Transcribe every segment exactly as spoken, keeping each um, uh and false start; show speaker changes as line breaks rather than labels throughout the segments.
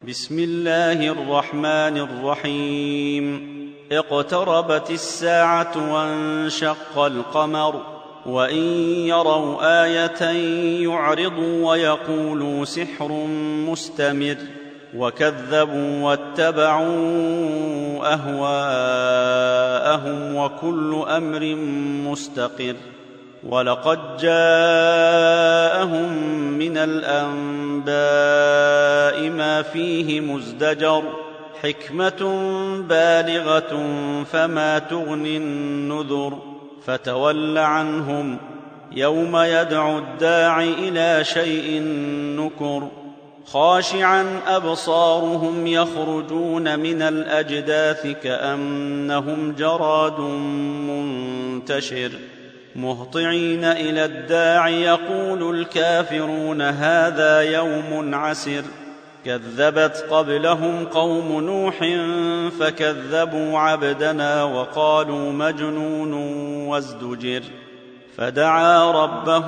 بسم الله الرحمن الرحيم. اقتربت الساعة وانشق القمر وإن يروا آية يعرضوا ويقولوا سحر مستمر وكذبوا واتبعوا أهواءهم وكل أمر مستقر. ولقد جاءهم من الأنباء ما فيه مزدجر حكمة بالغة فما تغني النذر. فتول عنهم يوم يدعو الداع إلى شيء نكر خاشعا أبصارهم يخرجون من الأجداث كأنهم جراد منتشر مهطعين إلى الداع يقول الكافرون هذا يوم عسر. كذبت قبلهم قوم نوح فكذبوا عبدنا وقالوا مجنون وازدجر. فدعا ربه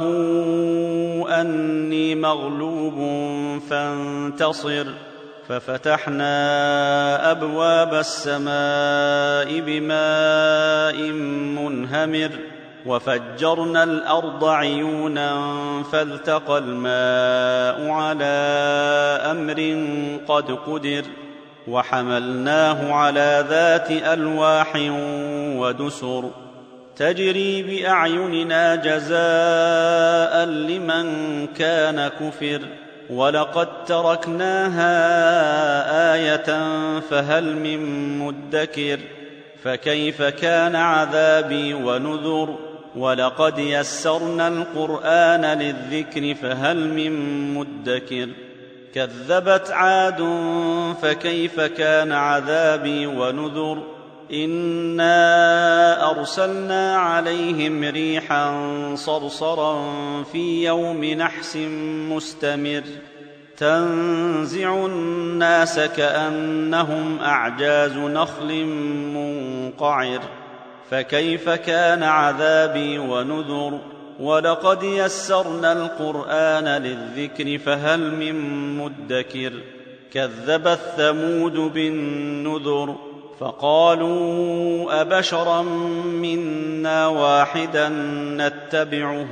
أني مغلوب فانتصر. ففتحنا أبواب السماء بماء منهمر وفجرنا الأرض عيونا فالتقى الماء على أمر قد قدر. وحملناه على ذات ألواح ودسر تجري بأعيننا جزاء لمن كان كفر. ولقد تركناها آية فهل من مدكر. فكيف كان عذابي ونذر. ولقد يسرنا القرآن للذكر فهل من مدكر. كذبت عاد فكيف كان عذابي ونذر. إنا أرسلنا عليهم ريحا صرصرا في يوم نحس مستمر تنزع الناس كأنهم أعجاز نخل منقعر. فكيف كان عذابي ونذر. ولقد يسرنا القرآن للذكر فهل من مدكر. كذبت ثمود بالنذر فقالوا أبشرا منا واحدا نتبعه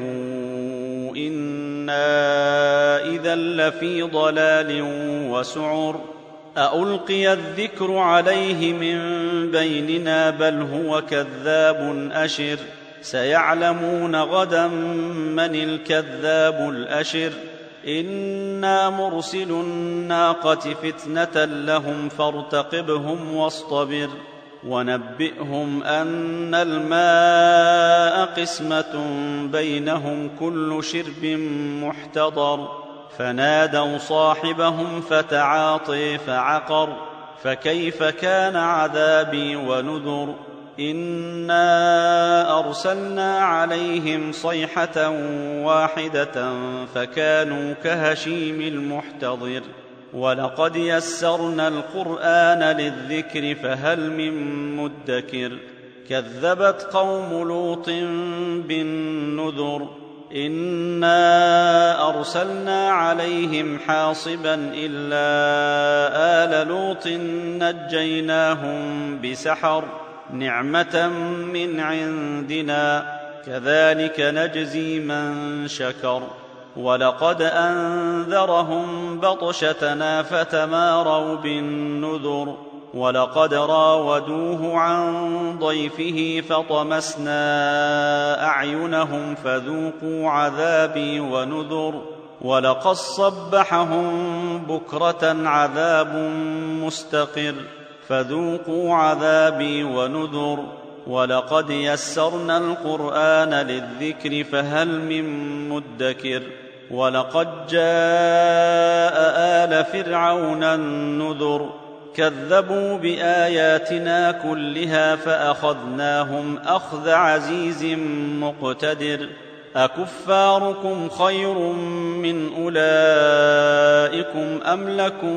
إنا إذا لفي ضلال وسعر. أألقي الذكر عليه من بيننا بل هو كذاب أشر. سيعلمون غدا من الكذاب الأشر. إنا مرسل الناقة فتنة لهم فارتقبهم واصطبر. ونبئهم أن الماء قسمة بينهم كل شرب محتضر. فنادوا صاحبهم فتعاطي فعقر. فكيف كان عذابي ونذر. إنا أرسلنا عليهم صيحة واحدة فكانوا كهشيم المحتضر. ولقد يسرنا القرآن للذكر فهل من مدكر. كذبت قوم لوط بالنذر. إنا أرسلنا عليهم حاصبا إلا آل لوط نجيناهم بسحر نعمة من عندنا كذلك نجزي من شكر. ولقد أنذرهم بطشتنا فتماروا بالنذر. ولقد راودوه عن ضيفه فطمسنا أعينهم فذوقوا عذابي ونذر. ولقد صبحهم بكرة عذاب مستقر فذوقوا عذابي ونذر. ولقد يسرنا القرآن للذكر فهل من مدكر. ولقد جاء آل فرعون النذر كذبوا بآياتنا كلها فأخذناهم أخذ عزيز مقتدر. أكفاركم خير من أولئكم أم لكم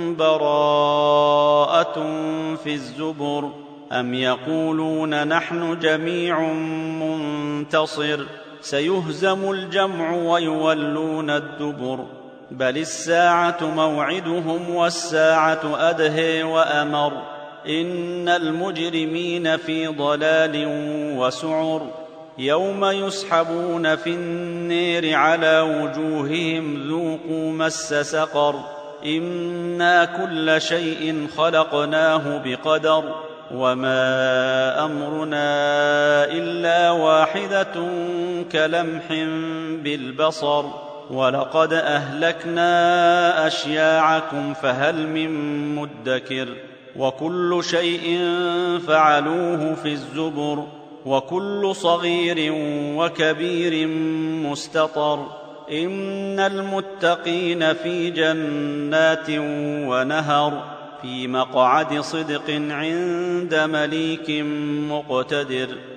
براءة في الزبر. أم يقولون نحن جميع منتصر سيهزم الجمع ويولون الدبر. بل الساعة موعدهم والساعة أدهى وأمر إن المجرمين في ضلال وسعر يوم يسحبون في النير على وجوههم ذوقوا مس سقر إنا كل شيء خلقناه بقدر وما أمرنا إلا واحدة كلمح بالبصر ولقد أهلكنا أشياعكم فهل من مدكر وكل شيء فعلوه في الزبر وكل صغير وكبير مستطر إن المتقين في جنات ونهر في مقعد صدق عند مليك مقتدر.